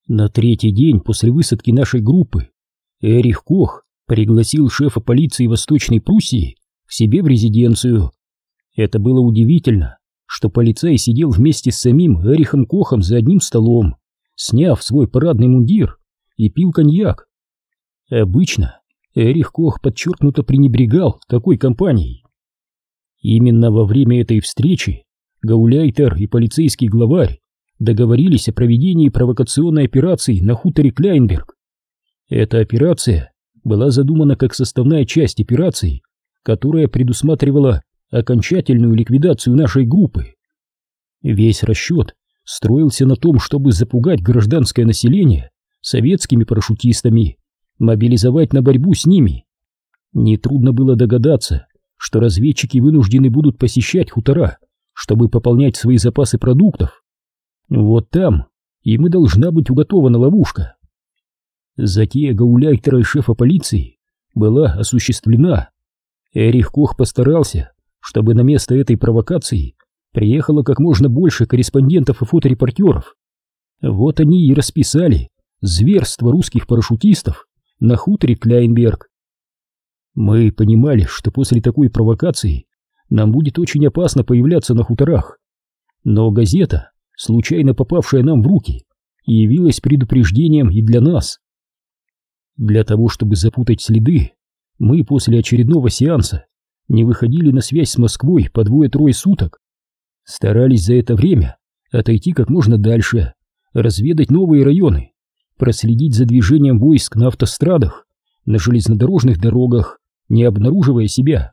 На третий день после высадки нашей группы Эрих Кох пригласил шефа полиции Восточной Пруссии к себе в резиденцию. Это было удивительно, что полицай сидел вместе с самим Эрихом Кохом за одним столом, сняв свой парадный мундир, и пил коньяк. Обычно Эрих Кох подчеркнуто пренебрегал такой компанией. Именно во время этой встречи гауляйтер и полицейский главарь договорились о проведении провокационной операции на хуторе Кляйнберг. Эта операция была задумана как составная часть операции, которая предусматривала окончательную ликвидацию нашей группы. Весь расчет строился на том, чтобы запугать гражданское население советскими парашютистами, мобилизовать на борьбу с ними. Нетрудно было догадаться, что разведчики вынуждены будут посещать хутора, чтобы пополнять свои запасы продуктов. Вот там им и должна быть уготована ловушка. Затея гауляйтера и шефа полиции была осуществлена. Эрих Кох постарался, чтобы на место этой провокации приехало как можно больше корреспондентов и фоторепортеров. Вот они и расписали зверство русских парашютистов на хуторе Кляйнберг. Мы понимали, что после такой провокации нам будет очень опасно появляться на хуторах, но газета, случайно попавшая нам в руки, явилась предупреждением и для нас. Для того, чтобы запутать следы, мы после очередного сеанса не выходили на связь с Москвой по 2-3 суток. Старались за это время отойти как можно дальше, разведать новые районы, проследить за движением войск на автострадах, на железнодорожных дорогах, не обнаруживая себя.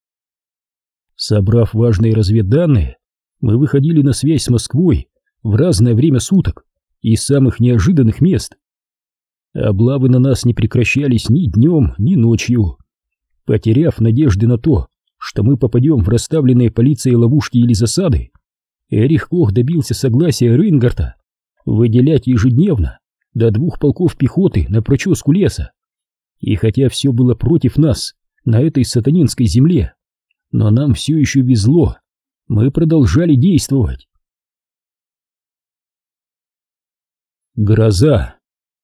Собрав важные разведданные, мы выходили на связь с Москвой в разное время суток и из самых неожиданных мест. Облавы на нас не прекращались ни днем, ни ночью. Потеряв надежды на то, что мы попадем в расставленные полицией ловушки или засады, Эрих Кох добился согласия Рейнгарта выделять ежедневно до 2 полков пехоты на проческу леса. И хотя все было против нас на этой сатанинской земле, но нам все еще везло, мы продолжали действовать. Гроза.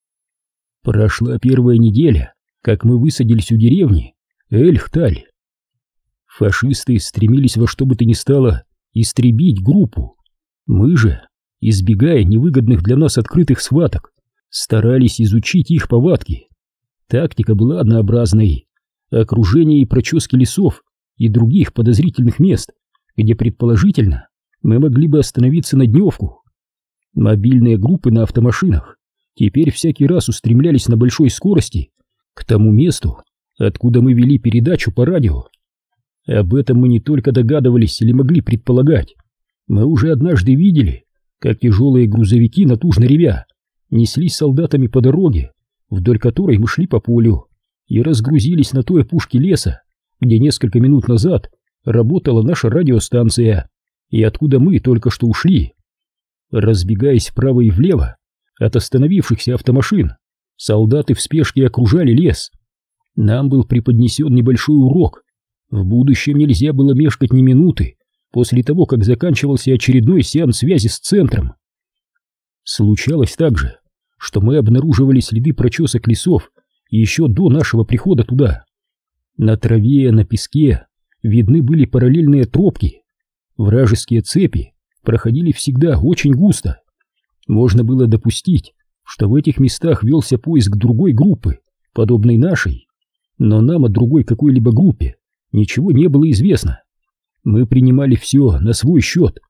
Прошла первая неделя, как мы высадились у деревни Эльхталь. Фашисты стремились во что бы то ни стало истребить группу. Мы же, избегая невыгодных для нас открытых схваток, старались изучить их повадки. Тактика была однообразной: окружение и прочески лесов и других подозрительных мест, где предположительно мы могли бы остановиться на дневку. Мобильные группы на автомашинах теперь всякий раз устремлялись на большой скорости к тому месту, откуда мы вели передачу по радио. Об этом мы не только догадывались или могли предполагать. Мы уже однажды видели, как тяжелые грузовики, натужно ревя, неслись солдатами по дороге, вдоль которой мы шли по полю, и разгрузились на той опушке леса, где несколько минут назад работала наша радиостанция, и откуда мы только что ушли. Разбегаясь вправо и влево от остановившихся автомашин, солдаты в спешке окружали лес. Нам был преподнесен небольшой урок. В будущем нельзя было мешкать ни минуты после того, как заканчивался очередной сеанс связи с центром. Случалось также, что мы обнаруживали следы прочесок лесов еще до нашего прихода туда. На траве, на песке видны были параллельные тропки. Вражеские цепи проходили всегда очень густо. Можно было допустить, что в этих местах велся поиск другой группы, подобной нашей, но нам о другой какой-либо группе ничего не было известно. Мы принимали все на свой счет.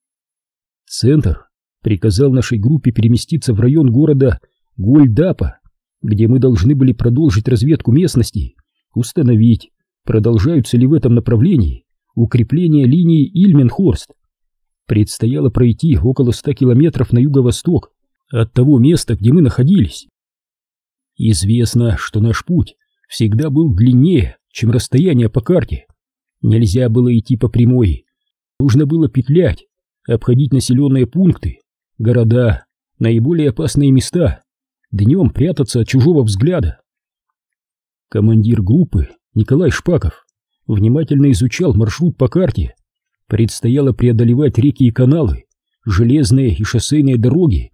Центр приказал нашей группе переместиться в район города Гольдапа, где мы должны были продолжить разведку местности, установить, продолжаются ли в этом направлении укрепления линии Ильменхорст. Предстояло пройти около 100 километров на юго-восток от того места, где мы находились. Известно, что наш путь всегда был длиннее, чем расстояние по карте. Нельзя было идти по прямой, нужно было петлять, обходить населенные пункты, города, наиболее опасные места, днем прятаться от чужого взгляда. Командир группы Николай Шпаков внимательно изучал маршрут по карте. Предстояло преодолевать реки и каналы, железные и шоссейные дороги.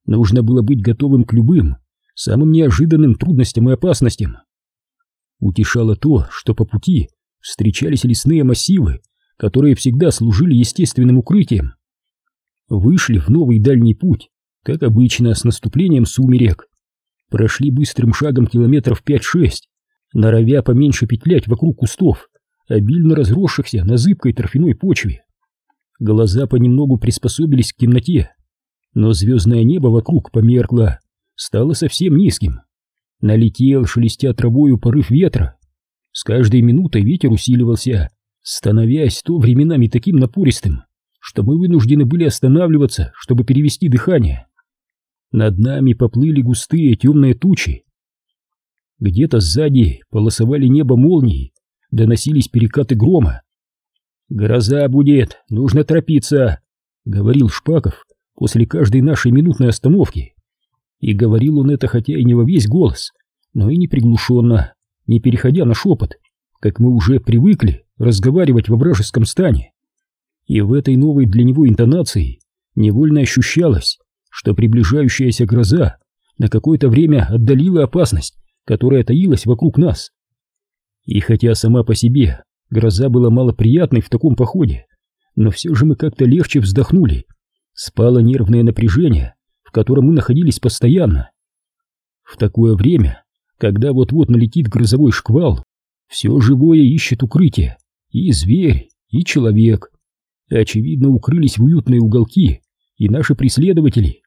Нужно было быть готовым к любым, самым неожиданным трудностям и опасностям. Утешало то, что по пути встречались лесные массивы, которые всегда служили естественным укрытием. Вышли в новый дальний путь, как обычно, с наступлением сумерек. Прошли быстрым шагом километров 5-6, норовя поменьше петлять вокруг кустов, обильно разросшихся на зыбкой торфяной почве. Глаза понемногу приспособились к темноте, но звездное небо вокруг померкло, стало совсем низким. Налетел, шелестя травою, порыв ветра. С каждой минутой ветер усиливался, становясь то временами таким напористым, что мы вынуждены были останавливаться, чтобы перевести дыхание. Над нами поплыли густые темные тучи. Где-то сзади полосовали небо молнии, доносились перекаты грома. «Гроза будет, нужно торопиться», — говорил Шпаков после каждой нашей минутной остановки. И говорил он это хотя и не во весь голос, но и не приглушенно, не переходя на шепот, как мы уже привыкли разговаривать во вражеском стане. И в этой новой для него интонации невольно ощущалось, что приближающаяся гроза на какое-то время отдалила опасность, которая таилась вокруг нас. И хотя сама по себе гроза была малоприятной в таком походе, но все же мы как-то легче вздохнули. Спало нервное напряжение, в котором мы находились постоянно. В такое время, когда вот-вот налетит грозовой шквал, все живое ищет укрытие, и зверь, и человек. Очевидно, укрылись в уютные уголки и наши преследователи.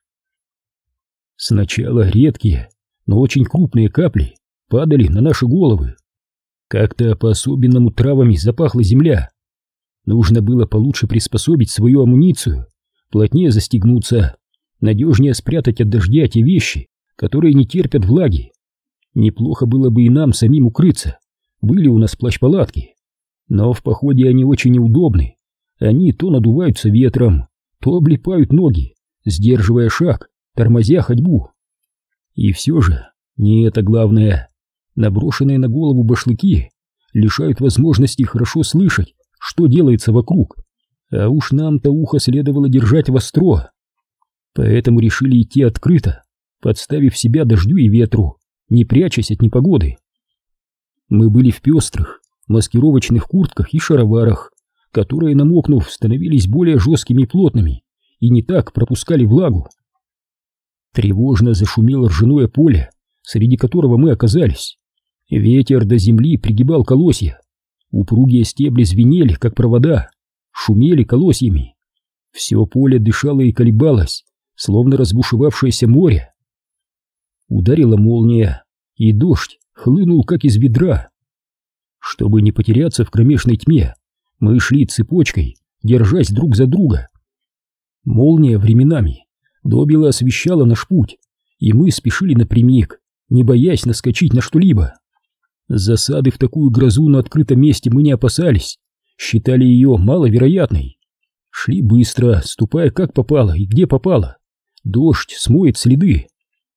Сначала редкие, но очень крупные капли падали на наши головы. Как-то по-особенному травами запахла земля. Нужно было получше приспособить свою амуницию, плотнее застегнуться, надежнее спрятать от дождя те вещи, которые не терпят влаги. Неплохо было бы и нам самим укрыться, были у нас плащ-палатки. Но в походе они очень неудобны, они то надуваются ветром, то облипают ноги, сдерживая шаг, тормозя ходьбу. И все же не это главное. Наброшенные на голову башлыки лишают возможности хорошо слышать, что делается вокруг, а уж нам-то ухо следовало держать востро. Поэтому решили идти открыто, подставив себя дождю и ветру, не прячась от непогоды. Мы были в пестрых, маскировочных куртках и шароварах, которые, намокнув, становились более жесткими и плотными и не так пропускали влагу. Тревожно зашумело ржаное поле, среди которого мы оказались. Ветер до земли пригибал колосья, упругие стебли звенели, как провода, шумели колосьями. Все поле дышало и колебалось, словно разбушевавшееся море. Ударила молния, и дождь хлынул, как из ведра. Чтобы не потеряться в кромешной тьме, мы шли цепочкой, держась друг за друга. Молния временами добело освещала наш путь, и мы спешили напрямик, не боясь наскочить на что-либо. Засады в такую грозу на открытом месте мы не опасались, считали ее маловероятной. Шли быстро, ступая как попало и где попало. Дождь смоет следы.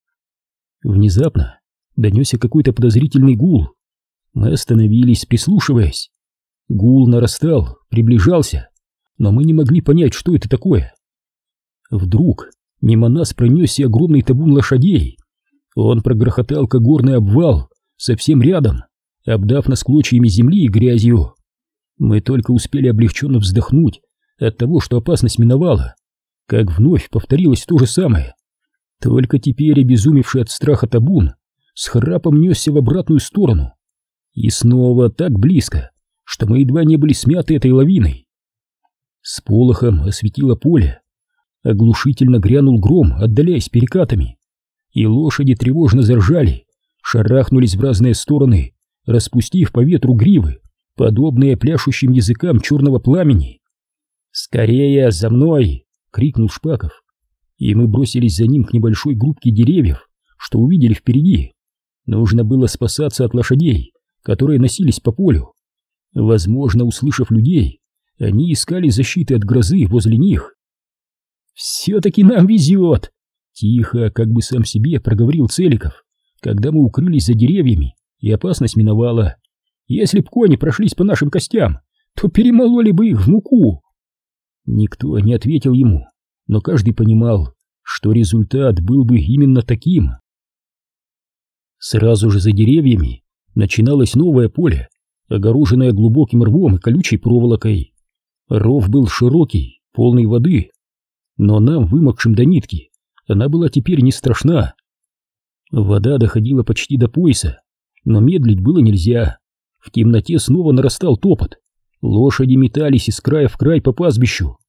Внезапно донесся какой-то подозрительный гул. Мы остановились, прислушиваясь. Гул нарастал, приближался, но мы не могли понять, что это такое. Вдруг мимо нас пронесся огромный табун лошадей. Он прогрохотал, как горный обвал, совсем рядом, обдав нас клочьями земли и грязью. Мы только успели облегченно вздохнуть от того, что опасность миновала, как вновь повторилось то же самое. Только теперь обезумевший от страха табун с храпом несся в обратную сторону. И снова так близко, что мы едва не были смяты этой лавиной. С полохом осветило поле. Оглушительно грянул гром, отдаляясь перекатами. И лошади тревожно заржали, шарахнулись в разные стороны, распустив по ветру гривы, подобные пляшущим языкам черного пламени. «Скорее, за мной!» — крикнул Шпаков. И мы бросились за ним к небольшой группке деревьев, что увидели впереди. Нужно было спасаться от лошадей, которые носились по полю. Возможно, услышав людей, они искали защиты от грозы возле них. «Все-таки нам везет!» — тихо, как бы сам себе проговорил Целиков, когда мы укрылись за деревьями и опасность миновала. «Если б кони прошлись по нашим костям, то перемололи бы их в муку!» Никто не ответил ему, но каждый понимал, что результат был бы именно таким. Сразу же за деревьями начиналось новое поле, огороженное глубоким рвом и колючей проволокой. Ров был широкий, полный воды, но нам, вымокшим до нитки, она была теперь не страшна. Вода доходила почти до пояса, но медлить было нельзя. В темноте снова нарастал топот. Лошади метались из края в край по пастбищу.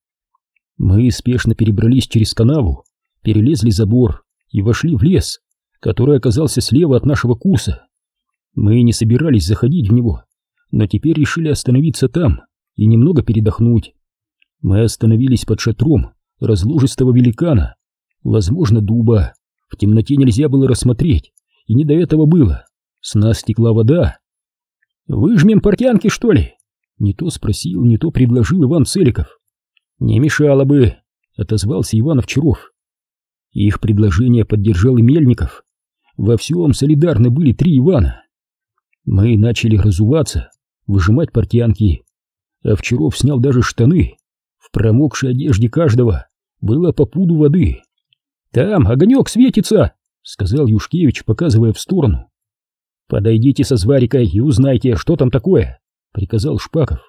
Мы спешно перебрались через канаву, перелезли забор и вошли в лес, который оказался слева от нашего курса. Мы не собирались заходить в него, но теперь решили остановиться там и немного передохнуть. Мы остановились под шатром разложистого великана, возможно, дуба. В темноте нельзя было рассмотреть, и не до этого было. С нас текла вода. «Выжмем портянки, что ли?» Не то спросил, не то предложил Иван Целиков. «Не мешало бы», — отозвался Иван Овчаров. Их предложение поддержал и Мельников. Во всем солидарны были 3 Ивана. Мы начали разуваться, выжимать портянки. Овчаров снял даже штаны. В промокшей одежде каждого было по пуду воды. «Там огонек светится», — сказал Юшкевич, показывая в сторону. «Подойдите со Зварикой и узнайте, что там такое», — приказал Шпаков.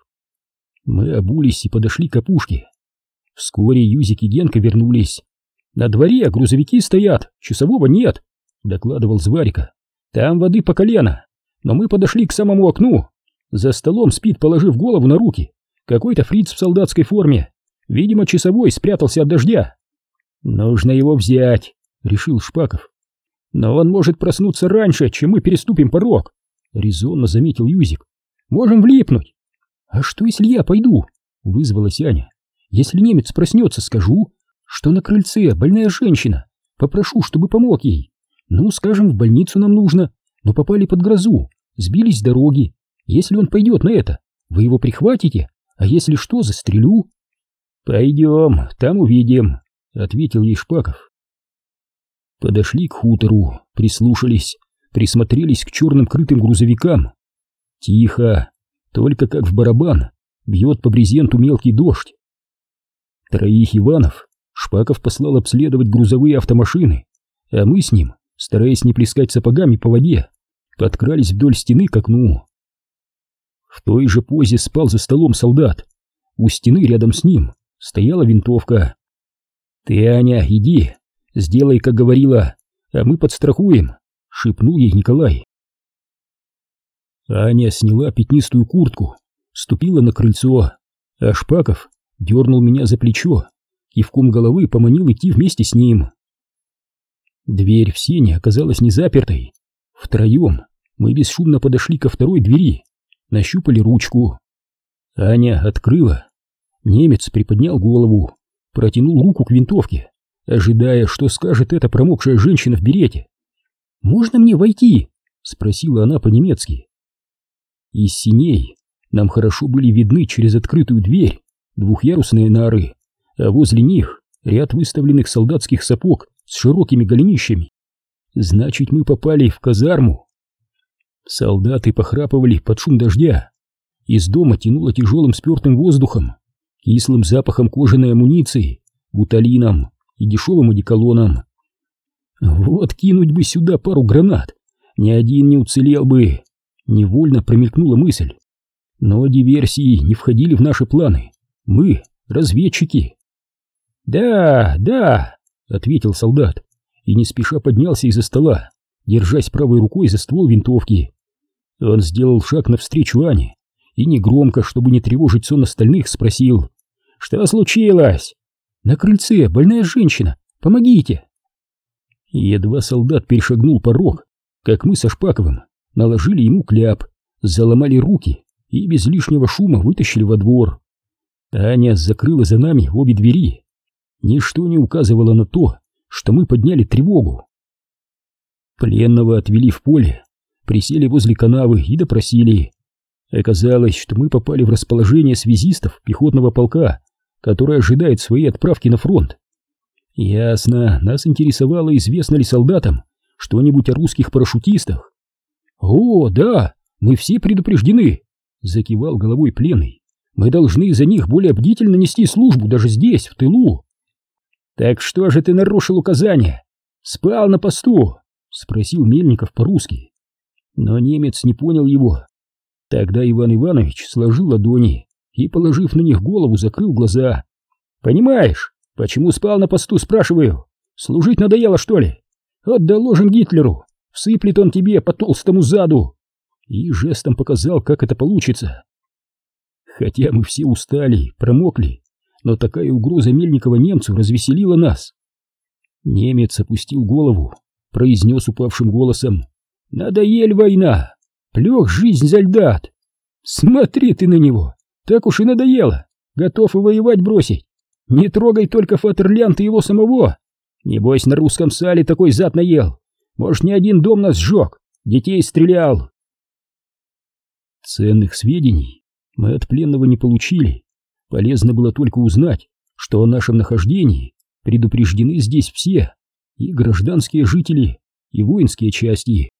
Мы обулись и подошли к опушке. Вскоре Юзик и Генка вернулись. «На дворе грузовики стоят, часового нет», — докладывал Зварика. «Там воды по колено, но мы подошли к самому окну. За столом спит, положив голову на руки, какой-то фриц в солдатской форме. Видимо, часовой спрятался от дождя». «Нужно его взять», — решил Шпаков. «Но он может проснуться раньше, чем мы переступим порог», — резонно заметил Юзик. «Можем влипнуть». «А что, если я пойду?» — вызвалась Аня. «Если немец проснется, скажу, что на крыльце больная женщина. Попрошу, чтобы помог ей. Ну, скажем, в больницу нам нужно, но попали под грозу, сбились с дороги. Если он пойдет на это, вы его прихватите, а если что, застрелю». «Пойдем, там увидим», — ответил ей Шпаков. Подошли к хутору, прислушались, присмотрелись к черным крытым грузовикам. Тихо, только как в барабан бьет по брезенту мелкий дождь. 3 Иванов Шпаков послал обследовать грузовые автомашины, а мы с ним, стараясь не плескать сапогами по воде, подкрались вдоль стены к окну. В той же позе спал за столом солдат. У стены рядом с ним стояла винтовка. «Ты, Аня, иди, сделай, как говорила, а мы подстрахуем», — шепнул ей Николай. Аня сняла пятнистую куртку, ступила на крыльцо, а Шпаков дернул меня за плечо, кивком головы поманил идти вместе с ним. Дверь в сени оказалась не запертой. Втроем мы бесшумно подошли ко второй двери, нащупали ручку. Аня открыла. Немец приподнял голову, протянул руку к винтовке, ожидая, что скажет эта промокшая женщина в берете. «Можно мне войти?» — спросила она по-немецки. Из сеней нам хорошо были видны через открытую дверь 2-ярусные нары, а возле них ряд выставленных солдатских сапог с широкими голенищами. Значит, мы попали в казарму. Солдаты похрапывали под шум дождя. Из дома тянуло тяжелым спертым воздухом, кислым запахом кожаной амуниции, гуталином и дешевым одеколоном. Вот кинуть бы сюда пару гранат, ни один не уцелел бы. Невольно промелькнула мысль. Но диверсии не входили в наши планы. Мы разведчики. «Да, да», — ответил солдат и не спеша поднялся из-за стола, держась правой рукой за ствол винтовки. Он сделал шаг навстречу Ане и негромко, чтобы не тревожить сон остальных, спросил: «Что случилось?» «На крыльце больная женщина, помогите!» Едва солдат перешагнул порог, как мы со Шпаковым наложили ему кляп, заломали руки и без лишнего шума вытащили во двор. Аня закрыла за нами обе двери. Ничто не указывало на то, что мы подняли тревогу. Пленного отвели в поле, присели возле канавы и допросили. Оказалось, что мы попали в расположение связистов пехотного полка, который ожидает своей отправки на фронт. Ясно, нас интересовало, известно ли солдатам что-нибудь о русских парашютистах. «О, да, мы все предупреждены», — закивал головой пленный. «Мы должны за них более бдительно нести службу даже здесь, в тылу». «Так что же ты нарушил указания? Спал на посту?» — спросил Мельников по-русски. Но немец не понял его. Тогда Иван Иванович сложил ладони и, положив на них голову, закрыл глаза. «Понимаешь, почему спал на посту, спрашиваю? Служить надоело, что ли? Вот доложим Гитлеру, всыплет он тебе по толстому заду!» И жестом показал, как это получится. Хотя мы все устали, промокли, но такая угроза Мельникова немцу развеселила нас. Немец опустил голову, произнес упавшим голосом: «Надоель война! Плёх жизнь за льдат! Смотри ты на него! Так уж и надоело! Готов и воевать бросить! Не трогай только Фатерлянда и его самого! Небось, на русском сале такой зад наел! Может, ни один дом нас сжег, детей стрелял!» Ценных сведений мы от пленного не получили. Полезно было только узнать, что о нашем нахождении предупреждены здесь все, и гражданские жители, и воинские части.